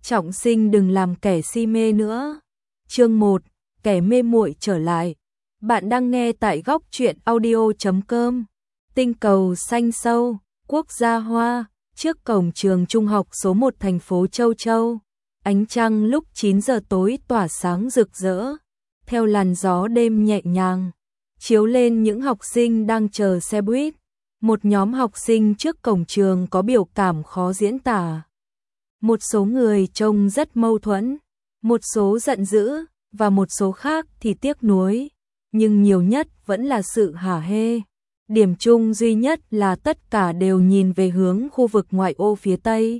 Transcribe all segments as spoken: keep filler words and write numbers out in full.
Trọng sinh đừng làm kẻ si mê nữa. Chương một, kẻ mê muội trở lại. Bạn đang nghe tại góc truyện audio chấm com. Tinh cầu xanh sâu, quốc gia Hoa, trước cổng trường trung học số một thành phố Châu Châu. Ánh trăng lúc chín giờ tối tỏa sáng rực rỡ, theo làn gió đêm nhẹ nhàng, chiếu lên những học sinh đang chờ xe buýt. Một nhóm học sinh trước cổng trường có biểu cảm khó diễn tả. Một số người trông rất mâu thuẫn, một số giận dữ, và một số khác thì tiếc nuối. Nhưng nhiều nhất vẫn là sự hả hê. Điểm chung duy nhất là tất cả đều nhìn về hướng khu vực ngoại ô phía Tây.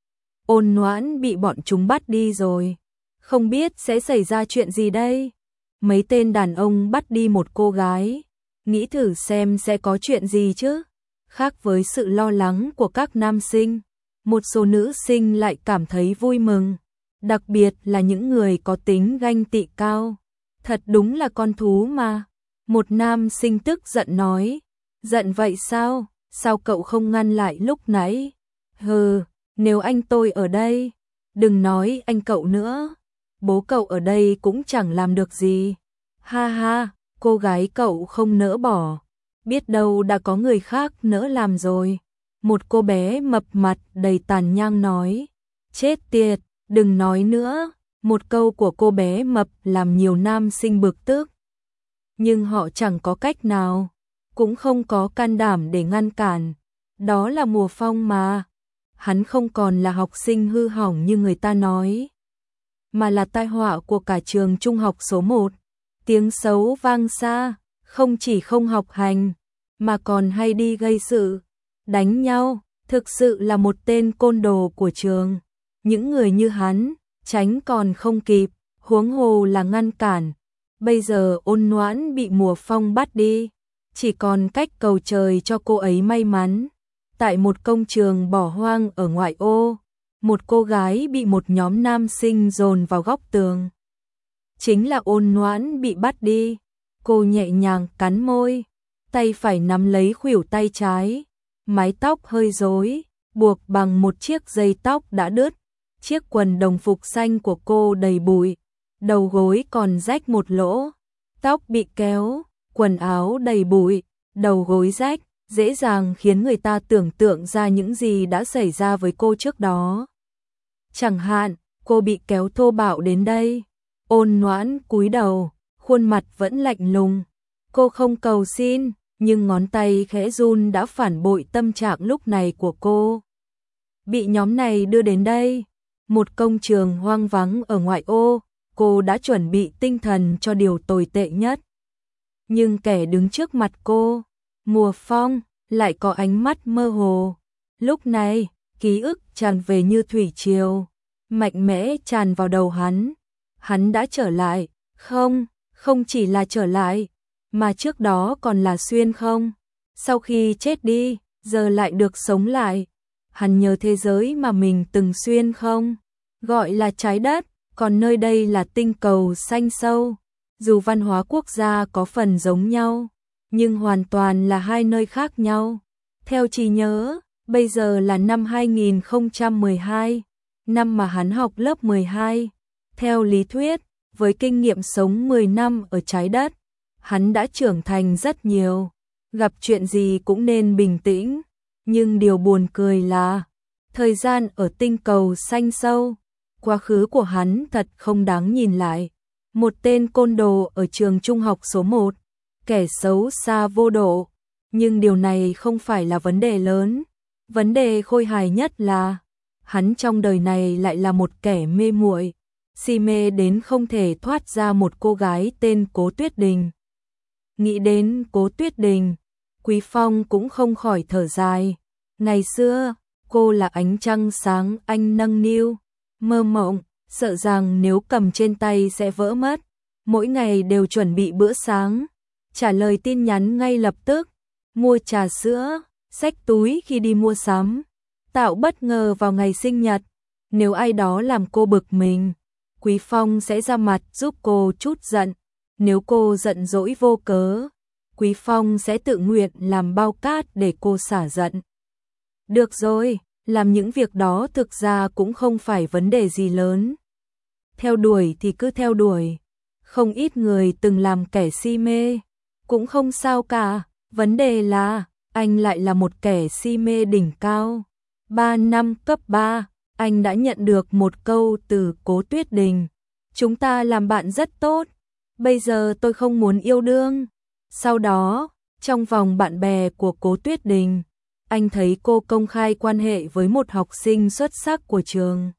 Ôn Noãn bị bọn chúng bắt đi rồi. Không biết sẽ xảy ra chuyện gì đây? Mấy tên đàn ông bắt đi một cô gái. Nghĩ thử xem sẽ có chuyện gì chứ? Khác với sự lo lắng của các nam sinh, một số nữ sinh lại cảm thấy vui mừng. Đặc biệt là những người có tính ganh tị cao. Thật đúng là con thú mà. Một nam sinh tức giận nói. Giận vậy sao? Sao cậu không ngăn lại lúc nãy? Hừ, nếu anh tôi ở đây. Đừng nói anh cậu nữa. Bố cậu ở đây cũng chẳng làm được gì. Ha ha, cô gái cậu không nỡ bỏ. Biết đâu đã có người khác nỡ làm rồi. Một cô bé mập mặt đầy tàn nhang nói. Chết tiệt, đừng nói nữa. Một câu của cô bé mập làm nhiều nam sinh bực tức. Nhưng họ chẳng có cách nào, cũng không có can đảm để ngăn cản. Đó là Mùa Phong mà. Hắn không còn là học sinh hư hỏng như người ta nói, mà là tai họa của cả trường trung học số một. Tiếng xấu vang xa, không chỉ không học hành, mà còn hay đi gây sự, đánh nhau, thực sự là một tên côn đồ của trường. Những người như hắn, tránh còn không kịp, huống hồ là ngăn cản. Bây giờ Ôn Noãn bị Mùa Phong bắt đi, chỉ còn cách cầu trời cho cô ấy may mắn. Tại một công trường bỏ hoang ở ngoại ô, một cô gái bị một nhóm nam sinh dồn vào góc tường. Chính là Ôn Noãn bị bắt đi. Cô nhẹ nhàng cắn môi, tay phải nắm lấy khuỷu tay trái, mái tóc hơi rối, buộc bằng một chiếc dây tóc đã đứt. Chiếc quần đồng phục xanh của cô đầy bụi, đầu gối còn rách một lỗ, tóc bị kéo, quần áo đầy bụi, đầu gối rách, dễ dàng khiến người ta tưởng tượng ra những gì đã xảy ra với cô trước đó. Chẳng hạn, cô bị kéo thô bạo đến đây. Ôn Noãn cúi đầu, khuôn mặt vẫn lạnh lùng. Cô không cầu xin, nhưng ngón tay khẽ run đã phản bội tâm trạng lúc này của cô. Bị nhóm này đưa đến đây, một công trường hoang vắng ở ngoại ô, cô đã chuẩn bị tinh thần cho điều tồi tệ nhất. Nhưng kẻ đứng trước mặt cô, Mùa Phong, lại có ánh mắt mơ hồ. Lúc này, ký ức tràn về như thủy triều, mạnh mẽ tràn vào đầu hắn. Hắn đã trở lại, không, không chỉ là trở lại, mà trước đó còn là xuyên không. Sau khi chết đi, giờ lại được sống lại. Hắn nhớ thế giới mà mình từng xuyên không, gọi là trái đất, còn nơi đây là tinh cầu xanh sâu. Dù văn hóa quốc gia có phần giống nhau, nhưng hoàn toàn là hai nơi khác nhau. Theo trí nhớ, bây giờ là năm hai nghìn không trăm mười hai, năm mà hắn học lớp mười hai. Theo lý thuyết, với kinh nghiệm sống mười năm ở trái đất, hắn đã trưởng thành rất nhiều, gặp chuyện gì cũng nên bình tĩnh. Nhưng điều buồn cười là, thời gian ở tinh cầu xanh sâu, quá khứ của hắn thật không đáng nhìn lại. Một tên côn đồ ở trường trung học số một, kẻ xấu xa vô độ. Nhưng điều này không phải là vấn đề lớn. Vấn đề khôi hài nhất là, hắn trong đời này lại là một kẻ mê muội, si mê đến không thể thoát ra một cô gái tên Cố Tuyết Đình. Nghĩ đến Cố Tuyết Đình, Quý Phong cũng không khỏi thở dài. Ngày xưa, cô là ánh trăng sáng anh nâng niu, mơ mộng, sợ rằng nếu cầm trên tay sẽ vỡ mất. Mỗi ngày đều chuẩn bị bữa sáng, trả lời tin nhắn ngay lập tức, mua trà sữa, xách túi khi đi mua sắm, tạo bất ngờ vào ngày sinh nhật. Nếu ai đó làm cô bực mình, Quý Phong sẽ ra mặt giúp cô chút giận. Nếu cô giận dỗi vô cớ, Quý Phong sẽ tự nguyện làm bao cát để cô xả giận. Được rồi, làm những việc đó thực ra cũng không phải vấn đề gì lớn. Theo đuổi thì cứ theo đuổi, không ít người từng làm kẻ si mê, cũng không sao cả, vấn đề là anh lại là một kẻ si mê đỉnh cao. Ba năm cấp ba, anh đã nhận được một câu từ Cố Tuyết Đình: chúng ta làm bạn rất tốt, bây giờ tôi không muốn yêu đương. Sau đó, trong vòng bạn bè của Cố Tuyết Đình, anh thấy cô công khai quan hệ với một học sinh xuất sắc của trường,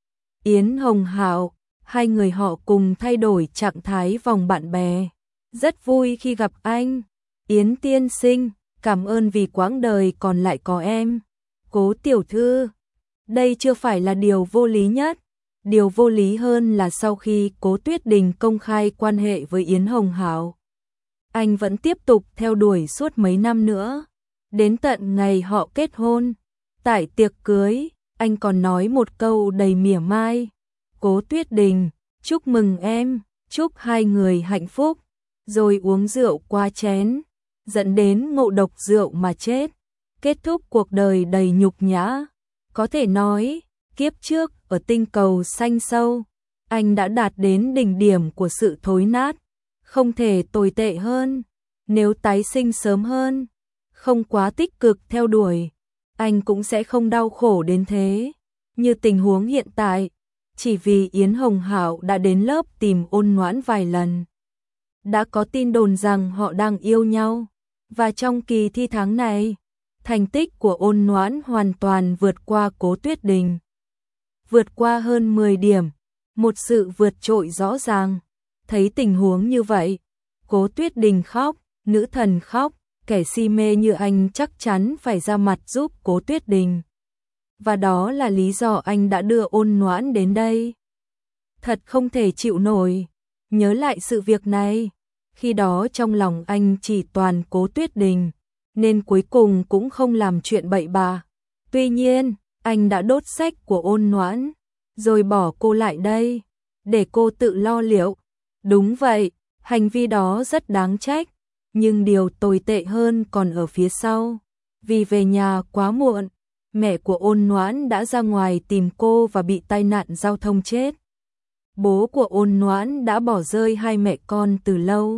Yến Hồng Hạo. Hai người họ cùng thay đổi trạng thái vòng bạn bè. Rất vui khi gặp anh, Yến tiên sinh, cảm ơn vì quãng đời còn lại có em. Cố tiểu thư, đây chưa phải là điều vô lý nhất. Điều vô lý hơn là sau khi Cố Tuyết Đình công khai quan hệ với Yến Hồng Hạo, anh vẫn tiếp tục theo đuổi suốt mấy năm nữa. Đến tận ngày họ kết hôn, tại tiệc cưới, anh còn nói một câu đầy mỉa mai: Cố Tuyết Đình, chúc mừng em, chúc hai người hạnh phúc, rồi uống rượu qua chén, dẫn đến ngộ độc rượu mà chết, kết thúc cuộc đời đầy nhục nhã. Có thể nói, kiếp trước ở tinh cầu xanh sâu, anh đã đạt đến đỉnh điểm của sự thối nát, không thể tồi tệ hơn. Nếu tái sinh sớm hơn, không quá tích cực theo đuổi, anh cũng sẽ không đau khổ đến thế. Như tình huống hiện tại, chỉ vì Yến Hồng Hạo đã đến lớp tìm Ôn Noãn vài lần, đã có tin đồn rằng họ đang yêu nhau, và trong kỳ thi tháng này, thành tích của Ôn Noãn hoàn toàn vượt qua Cố Tuyết Đình, vượt qua hơn mười điểm, một sự vượt trội rõ ràng. Thấy tình huống như vậy, Cố Tuyết Đình khóc, nữ thần khóc, kẻ si mê như anh chắc chắn phải ra mặt giúp Cố Tuyết Đình. Và đó là lý do anh đã đưa Ôn Noãn đến đây. Thật không thể chịu nổi. Nhớ lại sự việc này, khi đó trong lòng anh chỉ toàn Cố Tuyết Đình, nên cuối cùng cũng không làm chuyện bậy bạ. Tuy nhiên, anh đã đốt sách của Ôn Noãn, rồi bỏ cô lại đây, để cô tự lo liệu. Đúng vậy, hành vi đó rất đáng trách, nhưng điều tồi tệ hơn còn ở phía sau. Vì về nhà quá muộn, mẹ của Ôn Noãn đã ra ngoài tìm cô và bị tai nạn giao thông chết. Bố của Ôn Noãn đã bỏ rơi hai mẹ con từ lâu.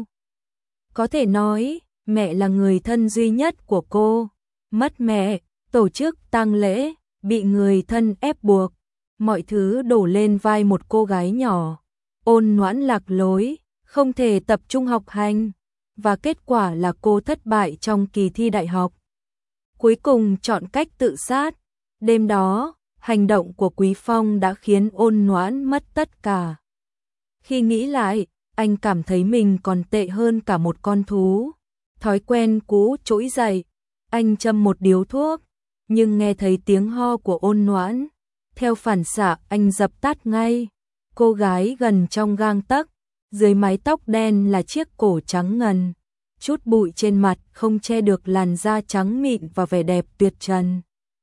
Có thể nói, mẹ là người thân duy nhất của cô. Mất mẹ, tổ chức tang lễ, bị người thân ép buộc, mọi thứ đổ lên vai một cô gái nhỏ. Ôn Noãn lạc lối, không thể tập trung học hành, và kết quả là cô thất bại trong kỳ thi đại học. Cuối cùng chọn cách tự sát. Đêm đó, hành động của Quý Phong đã khiến Ôn Noãn mất tất cả. Khi nghĩ lại, anh cảm thấy mình còn tệ hơn cả một con thú. Thói quen cũ trỗi dậy, anh châm một điếu thuốc, nhưng nghe thấy tiếng ho của Ôn Noãn. Theo phản xạ anh dập tắt ngay. Cô gái gần trong gang tấc, dưới mái tóc đen là chiếc cổ trắng ngần. Chút bụi trên mặt không che được làn da trắng mịn và vẻ đẹp tuyệt trần.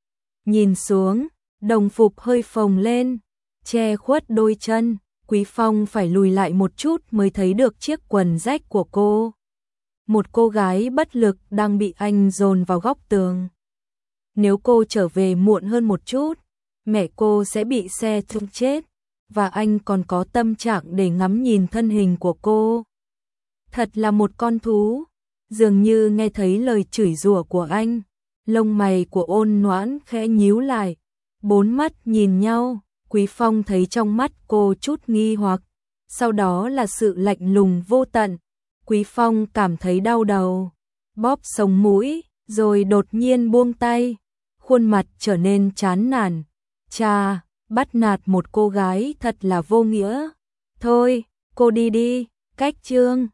Nhìn xuống, đồng phục hơi phồng lên, che khuất đôi chân. Quý Phong phải lùi lại một chút mới thấy được chiếc quần rách của cô. Một cô gái bất lực đang bị anh dồn vào góc tường. Nếu cô trở về muộn hơn một chút, mẹ cô sẽ bị xe trúng chết, và anh còn có tâm trạng để ngắm nhìn thân hình của cô. Thật là một con thú. Dường như nghe thấy lời chửi rủa của anh, lông mày của Ôn Noãn khẽ nhíu lại, bốn mắt nhìn nhau. Quý Phong thấy trong mắt cô chút nghi hoặc, sau đó là sự lạnh lùng vô tận. Quý Phong cảm thấy đau đầu, bóp sống mũi, rồi đột nhiên buông tay, khuôn mặt trở nên chán nản. Chà, bắt nạt một cô gái thật là vô nghĩa. Thôi, cô đi đi, cách chương.